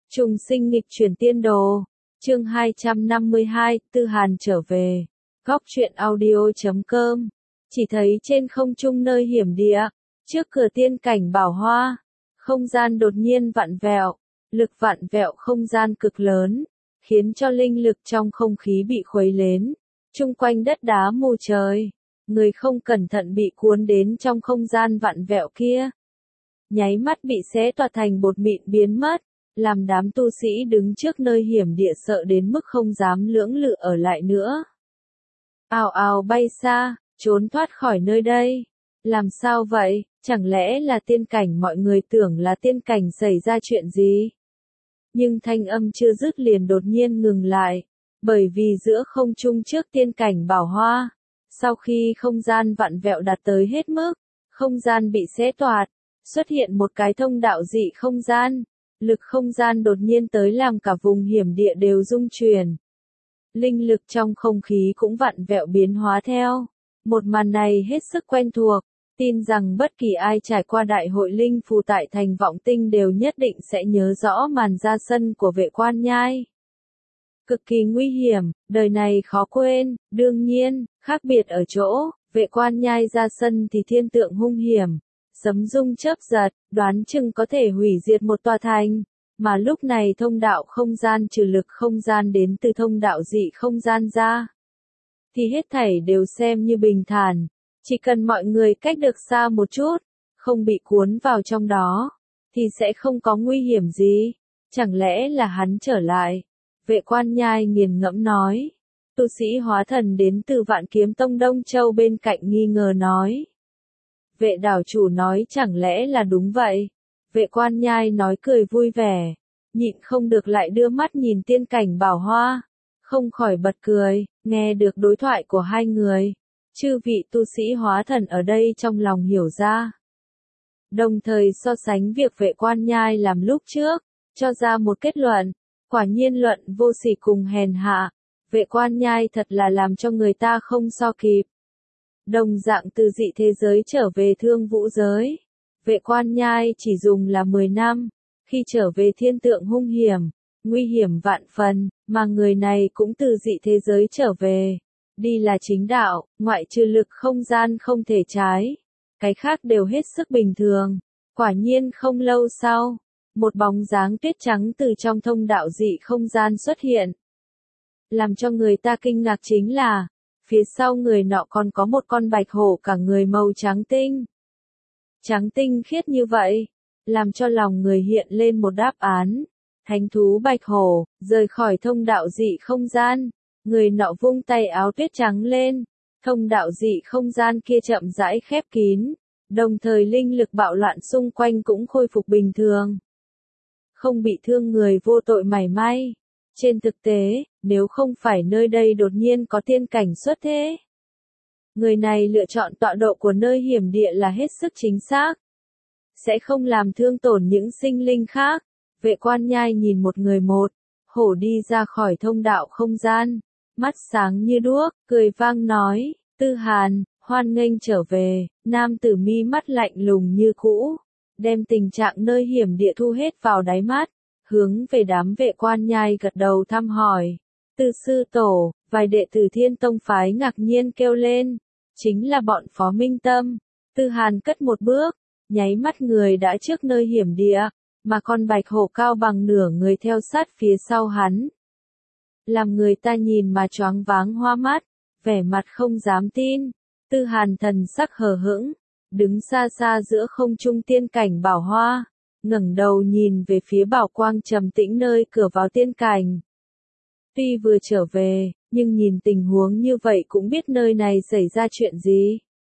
Trùng sinh nghịch chuyển tiên đồ. Chương 252, Tư Hàn trở về. Góc truyện audio.com. Chỉ thấy trên không trung nơi hiểm địa, trước cửa tiên cảnh Bảo Hoa, không gian đột nhiên vặn vẹo, lực vặn vẹo không gian cực lớn, khiến cho linh lực trong không khí bị khuấy lến, chung quanh đất đá mù trời, người không cẩn thận bị cuốn đến trong không gian vặn vẹo kia. Nháy mắt bị xé toạc thành bột mịn biến mất, làm đám tu sĩ đứng trước nơi hiểm địa sợ đến mức không dám lưỡng lự ở lại nữa. Ào ào bay xa, trốn thoát khỏi nơi đây. Làm sao vậy, chẳng lẽ là tiên cảnh? Mọi người tưởng là tiên cảnh xảy ra chuyện gì? Nhưng thanh âm chưa dứt liền đột nhiên ngừng lại, bởi vì giữa không trung trước tiên cảnh Bảo Hoa, sau khi không gian vặn vẹo đạt tới hết mức, không gian bị xé toạc, xuất hiện một cái thông đạo dị không gian. Lực không gian đột nhiên tới làm cả vùng hiểm địa đều rung chuyển. Linh lực trong không khí cũng vặn vẹo biến hóa theo. Một màn này hết sức quen thuộc, tin rằng bất kỳ ai trải qua đại hội linh phù tại thành Vọng Tinh đều nhất định sẽ nhớ rõ màn ra sân của Vệ Quan Nhai. Cực kỳ nguy hiểm, đời này khó quên, đương nhiên, khác biệt ở chỗ, Vệ Quan Nhai ra sân thì thiên tượng hung hiểm. Sấm rung chớp giật, đoán chừng có thể hủy diệt một tòa thành, mà lúc này thông đạo không gian trừ lực không gian đến từ thông đạo dị không gian ra, thì hết thảy đều xem như bình thản, chỉ cần mọi người cách được xa một chút, không bị cuốn vào trong đó, thì sẽ không có nguy hiểm gì. Chẳng lẽ là hắn trở lại? Vệ Quan Nhai nghiền ngẫm nói. Tu sĩ hóa thần đến từ Vạn Kiếm Tông Đông Châu bên cạnh nghi ngờ nói. Vệ đảo chủ nói chẳng lẽ là đúng vậy? Vệ Quan Nhai nói cười vui vẻ, nhịn không được lại đưa mắt nhìn tiên cảnh Bảo Hoa, không khỏi bật cười, nghe được đối thoại của hai người. Chư vị tu sĩ hóa thần ở đây trong lòng hiểu ra. Đồng thời so sánh việc Vệ Quan Nhai làm lúc trước, cho ra một kết luận, quả nhiên luận vô sỉ cùng hèn hạ, Vệ Quan Nhai thật là làm cho người ta không so kịp. Đồng dạng từ dị thế giới trở về Thương Vũ giới, Vệ Quan Nhai chỉ dùng là 10 năm, khi trở về thiên tượng hung hiểm, nguy hiểm vạn phần, mà người này cũng từ dị thế giới trở về, đi là chính đạo, ngoại trừ lực không gian không thể trái, cái khác đều hết sức bình thường. Quả nhiên không lâu sau, một bóng dáng tuyết trắng từ trong thông đạo dị không gian xuất hiện. Làm cho người ta kinh ngạc chính là, phía sau người nọ còn có một con bạch hổ cả người màu trắng tinh. Trắng tinh khiết như vậy, làm cho lòng người hiện lên một đáp án. Thánh thú bạch hổ, rời khỏi thông đạo dị không gian, người nọ vung tay áo tuyết trắng lên, thông đạo dị không gian kia chậm rãi khép kín, đồng thời linh lực bạo loạn xung quanh cũng khôi phục bình thường. Không bị thương người vô tội mảy may. Trên thực tế, nếu không phải nơi đây đột nhiên có tiên cảnh xuất thế, người này lựa chọn tọa độ của nơi hiểm địa là hết sức chính xác, sẽ không làm thương tổn những sinh linh khác. Vệ Quan Nhai nhìn một người một hổ đi ra khỏi thông đạo không gian, mắt sáng như đuốc, cười vang nói, Tư Hàn, hoan nghênh trở về. Nam tử mi mắt lạnh lùng như cũ, đem tình trạng nơi hiểm địa thu hết vào đáy mắt, hướng về đám Vệ Quan Nhai gật đầu thăm hỏi. Từ sư tổ, vài đệ tử Thiên Tông phái ngạc nhiên kêu lên, chính là bọn Phó Minh Tâm. Tư Hàn cất một bước, nháy mắt người đã trước nơi hiểm địa, mà con bạch hổ cao bằng nửa người theo sát phía sau hắn. Làm người ta nhìn mà choáng váng hoa mắt, vẻ mặt không dám tin. Tư Hàn thần sắc hờ hững, đứng xa xa giữa không trung tiên cảnh Bảo Hoa, ngẩng đầu nhìn về phía bảo quang trầm tĩnh nơi cửa vào tiên cảnh. Tuy vừa trở về, nhưng nhìn tình huống như vậy cũng biết nơi này xảy ra chuyện gì.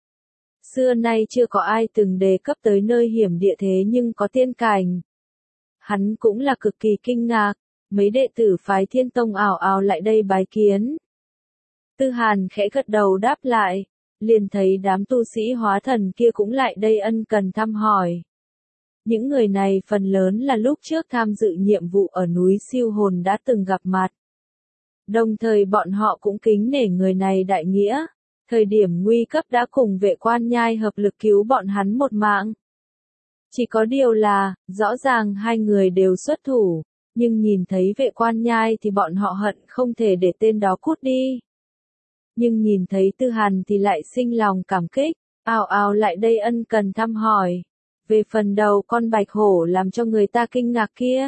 Xưa nay chưa có ai từng đề cấp tới nơi hiểm địa thế nhưng có tiên cảnh. Hắn cũng là cực kỳ kinh ngạc, mấy đệ tử phái Thiên Tông ào ào lại đây bái kiến. Tư Hàn khẽ gật đầu đáp lại, liền thấy đám tu sĩ hóa thần kia cũng lại đây ân cần thăm hỏi. Những người này phần lớn là lúc trước tham dự nhiệm vụ ở núi Siêu Hồn đã từng gặp mặt. Đồng thời bọn họ cũng kính nể người này đại nghĩa, thời điểm nguy cấp đã cùng Vệ Quan Nhai hợp lực cứu bọn hắn một mạng. Chỉ có điều là, rõ ràng hai người đều xuất thủ, nhưng nhìn thấy vệ quan nhai thì bọn họ hận không thể để tên đó cút đi. Nhưng nhìn thấy Tư Hàn thì lại sinh lòng cảm kích, ào ào lại đây ân cần thăm hỏi. Về phần đầu con bạch hổ làm cho người ta kinh ngạc kia.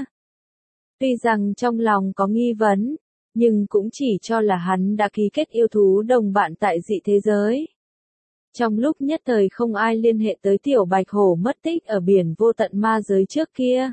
Tuy rằng trong lòng có nghi vấn, nhưng cũng chỉ cho là hắn đã ký kết yêu thú đồng bạn tại dị thế giới. Trong lúc nhất thời không ai liên hệ tới tiểu bạch hổ mất tích ở biển vô tận ma giới trước kia.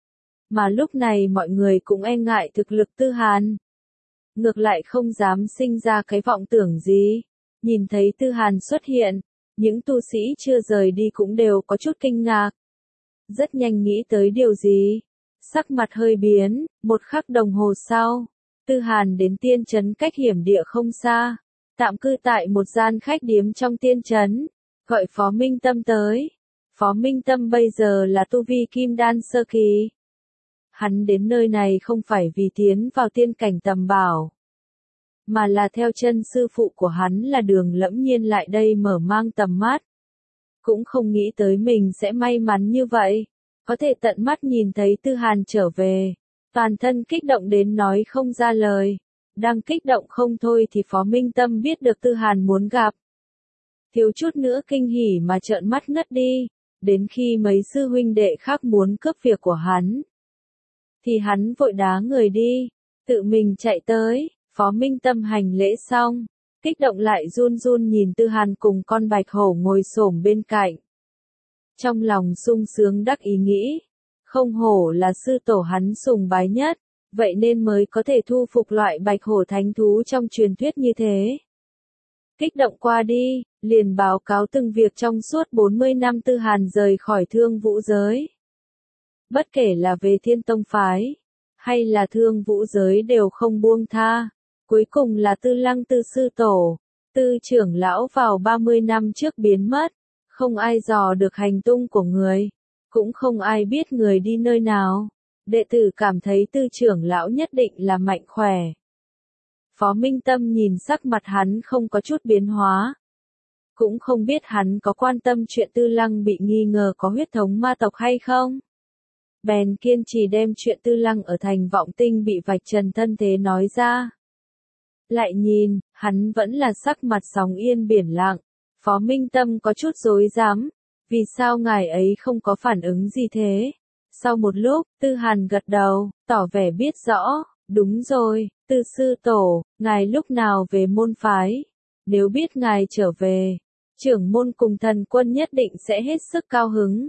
Mà lúc này mọi người cũng e ngại thực lực Tư Hàn. Ngược lại không dám sinh ra cái vọng tưởng gì. Nhìn thấy Tư Hàn xuất hiện, những tu sĩ chưa rời đi cũng đều có chút kinh ngạc. Rất nhanh nghĩ tới điều gì. Sắc mặt hơi biến, một khắc đồng hồ sau, Tư Hàn đến tiên trấn cách hiểm địa không xa, tạm cư tại một gian khách điếm trong tiên trấn, gọi Phó Minh Tâm tới. Phó Minh Tâm bây giờ là tu vi kim đan sơ kỳ. Hắn đến nơi này không phải vì tiến vào tiên cảnh tầm bảo, mà là theo chân sư phụ của hắn là Đường Lẫm Nhiên lại đây mở mang tầm mắt. Cũng không nghĩ tới mình sẽ may mắn như vậy, có thể tận mắt nhìn thấy Tư Hàn trở về. Toàn thân kích động đến nói không ra lời. Đang kích động không thôi thì Phó Minh Tâm biết được Tư Hàn muốn gặp. Thiếu chút nữa kinh hỉ mà trợn mắt ngất đi. Đến khi mấy sư huynh đệ khác muốn cướp việc của hắn, thì hắn vội đá người đi, tự mình chạy tới. Phó Minh Tâm hành lễ xong, kích động lại run run nhìn Tư Hàn cùng con bạch hổ ngồi xổm bên cạnh. Trong lòng sung sướng đắc ý nghĩ, không hổ là sư tổ hắn sùng bái nhất, vậy nên mới có thể thu phục loại bạch hổ thánh thú trong truyền thuyết như thế. Kích động qua đi, liền báo cáo từng việc trong suốt 40 năm Tư Hàn rời khỏi Thương Vũ giới. Bất kể là về Thiên Tông phái, hay là Thương Vũ giới đều không buông tha. Cuối cùng là Tư Lăng Tư sư tổ, Tư trưởng lão vào 30 năm trước biến mất, không ai dò được hành tung của người, cũng không ai biết người đi nơi nào. Đệ tử cảm thấy Tư trưởng lão nhất định là mạnh khỏe. Phó Minh Tâm nhìn sắc mặt hắn không có chút biến hóa. Cũng không biết hắn có quan tâm chuyện Tư Lăng bị nghi ngờ có huyết thống ma tộc hay không. Bèn kiên trì đem chuyện Tư Lăng ở thành Vọng Tinh bị vạch trần thân thế nói ra. Lại nhìn, hắn vẫn là sắc mặt sóng yên biển lặng. Phó Minh Tâm có chút rối rắm, vì sao ngài ấy không có phản ứng gì thế? Sau một lúc, Tư Hàn gật đầu, tỏ vẻ biết rõ, đúng rồi, Tư sư tổ, ngài lúc nào về môn phái? Nếu biết ngài trở về, trưởng môn cùng thần quân nhất định sẽ hết sức cao hứng.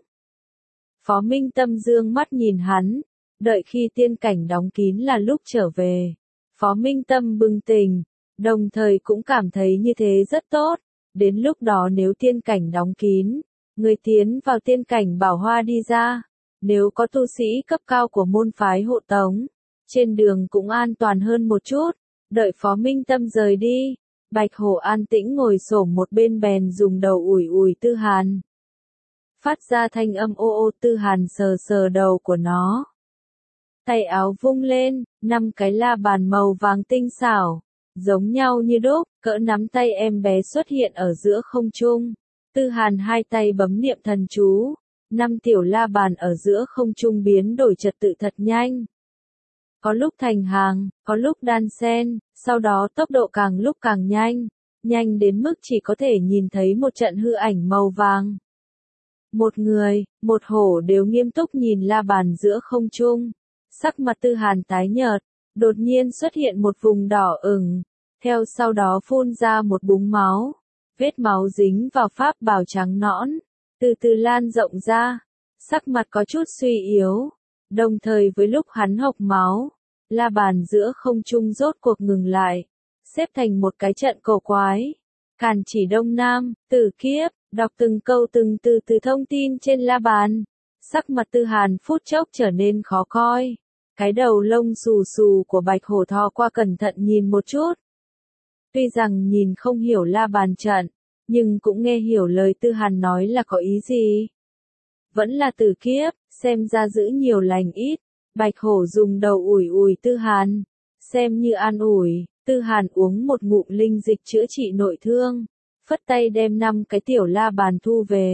Phó Minh Tâm dương mắt nhìn hắn, đợi khi tiên cảnh đóng kín là lúc trở về. Phó Minh Tâm bừng tỉnh, đồng thời cũng cảm thấy như thế rất tốt. Đến lúc đó nếu tiên cảnh đóng kín, người tiến vào tiên cảnh bảo hoa đi ra. Nếu có tu sĩ cấp cao của môn phái hộ tống, trên đường cũng an toàn hơn một chút. Đợi Phó Minh Tâm rời đi, Bạch Hổ an tĩnh ngồi xổm một bên bèn dùng đầu ủi ủi Tư Hàn. Phát ra thanh âm ô ô. Tư Hàn sờ sờ đầu của nó. Tay áo vung lên, 5 cái la bàn màu vàng tinh xảo, giống nhau như đúc, cỡ nắm tay em bé xuất hiện ở giữa không trung. Tư Hàn hai tay bấm niệm thần chú, 5 tiểu la bàn ở giữa không trung biến đổi trật tự thật nhanh. Có lúc thành hàng, có lúc đan xen, sau đó tốc độ càng lúc càng nhanh, nhanh đến mức chỉ có thể nhìn thấy một trận hư ảnh màu vàng. Một người, một hổ đều nghiêm túc nhìn la bàn giữa không trung. Sắc mặt Tư Hàn tái nhợt, đột nhiên xuất hiện một vùng đỏ ửng, theo sau đó phun ra một búng máu. Vết máu dính vào pháp bào trắng nõn, từ từ lan rộng ra, sắc mặt có chút suy yếu. Đồng thời với lúc hắn hộc máu, la bàn giữa không trung rốt cuộc ngừng lại, xếp thành một cái trận cổ quái. Càn chỉ đông nam, Tử Kiếp, đọc từng câu từng từ từ thông tin trên la bàn. Sắc mặt Tư Hàn phút chốc trở nên khó coi. Cái đầu lông xù xù của bạch hổ thò qua cẩn thận nhìn một chút. Tuy rằng nhìn không hiểu la bàn trận, nhưng cũng nghe hiểu lời Tư Hàn nói là có ý gì. Vẫn là Tử Kiếp, xem ra giữ nhiều lành ít. Bạch hổ dùng đầu ủi ủi Tư Hàn, xem như an ủi. Tư Hàn uống một ngụm linh dịch chữa trị nội thương, phất tay đem 5 cái tiểu la bàn thu về.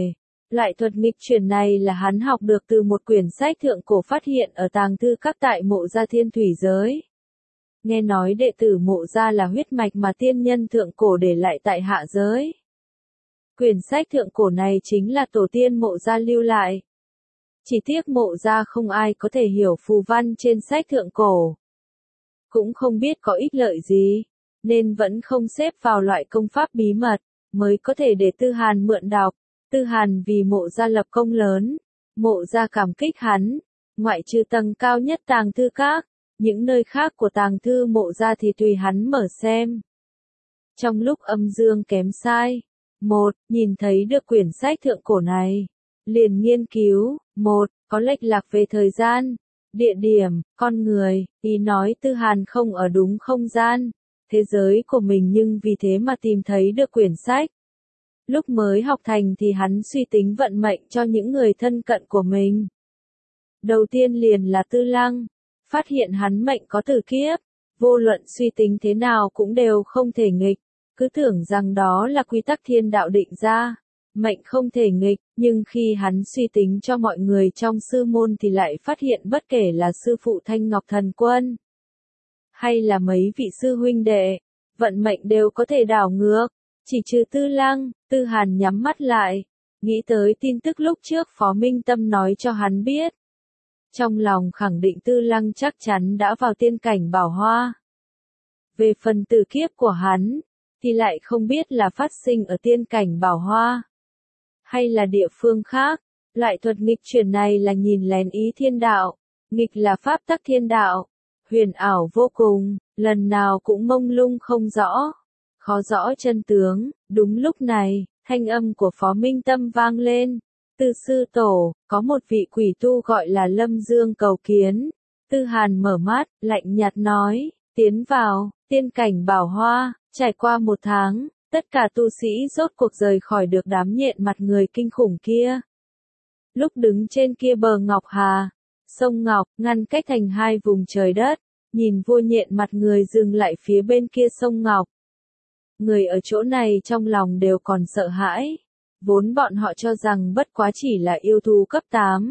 Loại thuật nghịch chuyển này là hắn học được từ một quyển sách thượng cổ phát hiện ở tàng thư các tại Mộ Gia Thiên Thủy giới. Nghe nói đệ tử Mộ Gia là huyết mạch mà tiên nhân thượng cổ để lại tại hạ giới. Quyển sách thượng cổ này chính là tổ tiên Mộ Gia lưu lại. Chỉ tiếc Mộ Gia không ai có thể hiểu phù văn trên sách thượng cổ. Cũng không biết có ích lợi gì, nên vẫn không xếp vào loại công pháp bí mật, mới có thể để Tư Hàn mượn đọc. Tư Hàn vì Mộ Gia lập công lớn, Mộ Gia cảm kích hắn, ngoại trừ tầng cao nhất tàng thư các, những nơi khác của tàng thư Mộ Gia thì tùy hắn mở xem. Trong lúc âm dương kém sai, nhìn thấy được quyển sách thượng cổ này, liền nghiên cứu, có lệch lạc về thời gian, địa điểm, con người, ý nói Tư Hàn không ở đúng không gian, thế giới của mình nhưng vì thế mà tìm thấy được quyển sách. Lúc mới học thành thì hắn suy tính vận mệnh cho những người thân cận của mình. Đầu tiên liền là Tư Lăng, phát hiện hắn mệnh có tử kiếp, vô luận suy tính thế nào cũng đều không thể nghịch, cứ tưởng rằng đó là quy tắc thiên đạo định ra, mệnh không thể nghịch, nhưng khi hắn suy tính cho mọi người trong sư môn thì lại phát hiện bất kể là sư phụ Thanh Ngọc Thần Quân, hay là mấy vị sư huynh đệ, vận mệnh đều có thể đảo ngược. Chỉ trừ Tư Lăng, Tư Hàn nhắm mắt lại, nghĩ tới tin tức lúc trước Phó Minh Tâm nói cho hắn biết. Trong lòng khẳng định Tư Lăng chắc chắn đã vào tiên cảnh Bảo Hoa. Về phần tử kiếp của hắn, thì lại không biết là phát sinh ở tiên cảnh Bảo Hoa, hay là địa phương khác. Loại thuật nghịch chuyển này là nhìn lén ý thiên đạo, nghịch là pháp tắc thiên đạo, huyền ảo vô cùng, lần nào cũng mông lung không rõ. Khó rõ chân tướng. Đúng lúc này, thanh âm của Phó Minh Tâm vang lên. Từ sư tổ, có một vị quỷ tu gọi là Lâm Dương cầu kiến. Tư Hàn mở mắt, lạnh nhạt nói, tiến vào, tiên cảnh Bảo Hoa. Trải qua 1 tháng, tất cả tu sĩ rốt cuộc rời khỏi được đám nhện mặt người kinh khủng kia. Lúc đứng trên kia bờ Ngọc Hà, sông Ngọc, ngăn cách thành 2 vùng trời đất, nhìn vua nhện mặt người dừng lại phía bên kia sông Ngọc. Người ở chỗ này trong lòng đều còn sợ hãi, vốn bọn họ cho rằng bất quá chỉ là yêu thú cấp 8.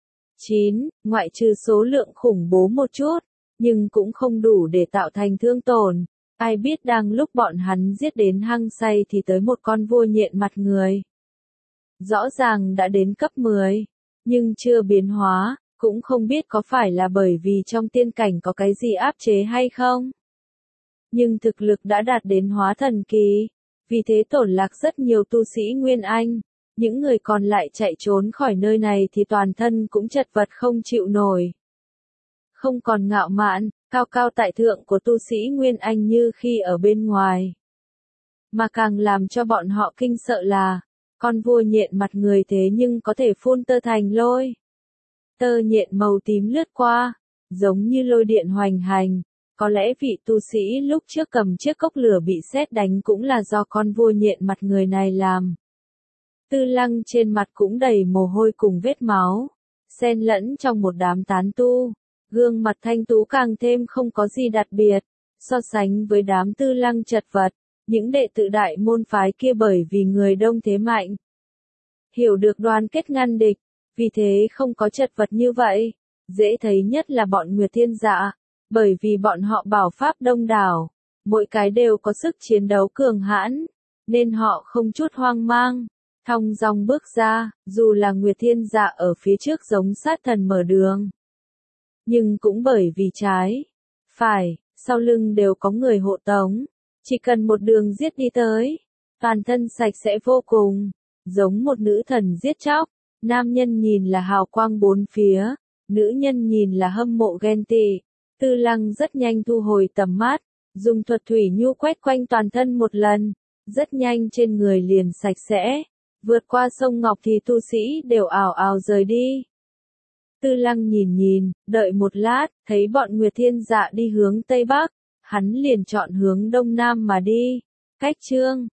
9, ngoại trừ số lượng khủng bố một chút, nhưng cũng không đủ để tạo thành thương tổn. Ai biết đang lúc bọn hắn giết đến hăng say thì tới một con vua nhện mặt người. Rõ ràng đã đến cấp 10, nhưng chưa biến hóa, cũng không biết có phải là bởi vì trong tiên cảnh có cái gì áp chế hay không. Nhưng thực lực đã đạt đến hóa thần kỳ, vì thế tổn lạc rất nhiều tu sĩ Nguyên Anh. Những người còn lại chạy trốn khỏi nơi này thì toàn thân cũng chật vật không chịu nổi. Không còn ngạo mạn, cao cao tại thượng của tu sĩ Nguyên Anh như khi ở bên ngoài. Mà càng làm cho bọn họ kinh sợ là, con vua nhện mặt người thế nhưng có thể phun tơ thành lôi. Tơ nhện màu tím lướt qua, giống như lôi điện hoành hành. Có lẽ vị tu sĩ lúc trước cầm chiếc cốc lửa bị sét đánh cũng là do con vua nhện mặt người này làm. Tư Lăng trên mặt cũng đầy mồ hôi cùng vết máu, xen lẫn trong một đám tán tu. Gương mặt thanh tú càng thêm không có gì đặc biệt, so sánh với đám Tư Lăng chật vật, những đệ tử đại môn phái kia bởi vì người đông thế mạnh. Hiểu được đoàn kết ngăn địch, vì thế không có chật vật như vậy. Dễ thấy nhất là bọn Nguyệt Thiên Dạ, bởi vì bọn họ bảo pháp đông đảo, mỗi cái đều có sức chiến đấu cường hãn, nên họ không chút hoang mang, thong dong bước ra, dù là Nguyệt Thiên Dạ ở phía trước giống sát thần mở đường. Nhưng cũng bởi vì trái, phải, sau lưng đều có người hộ tống, chỉ cần một đường giết đi tới, toàn thân sạch sẽ vô cùng, giống một nữ thần giết chóc. Nam nhân nhìn là hào quang bốn phía, nữ nhân nhìn là hâm mộ ghen tị. Tư Lăng rất nhanh thu hồi tầm mắt, dùng thuật thủy nhu quét quanh toàn thân một lần, rất nhanh trên người liền sạch sẽ. Vượt qua sông Ngọc thì tu sĩ đều ào ào rời đi. Tư Lăng nhìn, đợi một lát, thấy bọn Nguyệt Thiên Dạ đi hướng Tây Bắc, hắn liền chọn hướng Đông Nam mà đi. Cách chương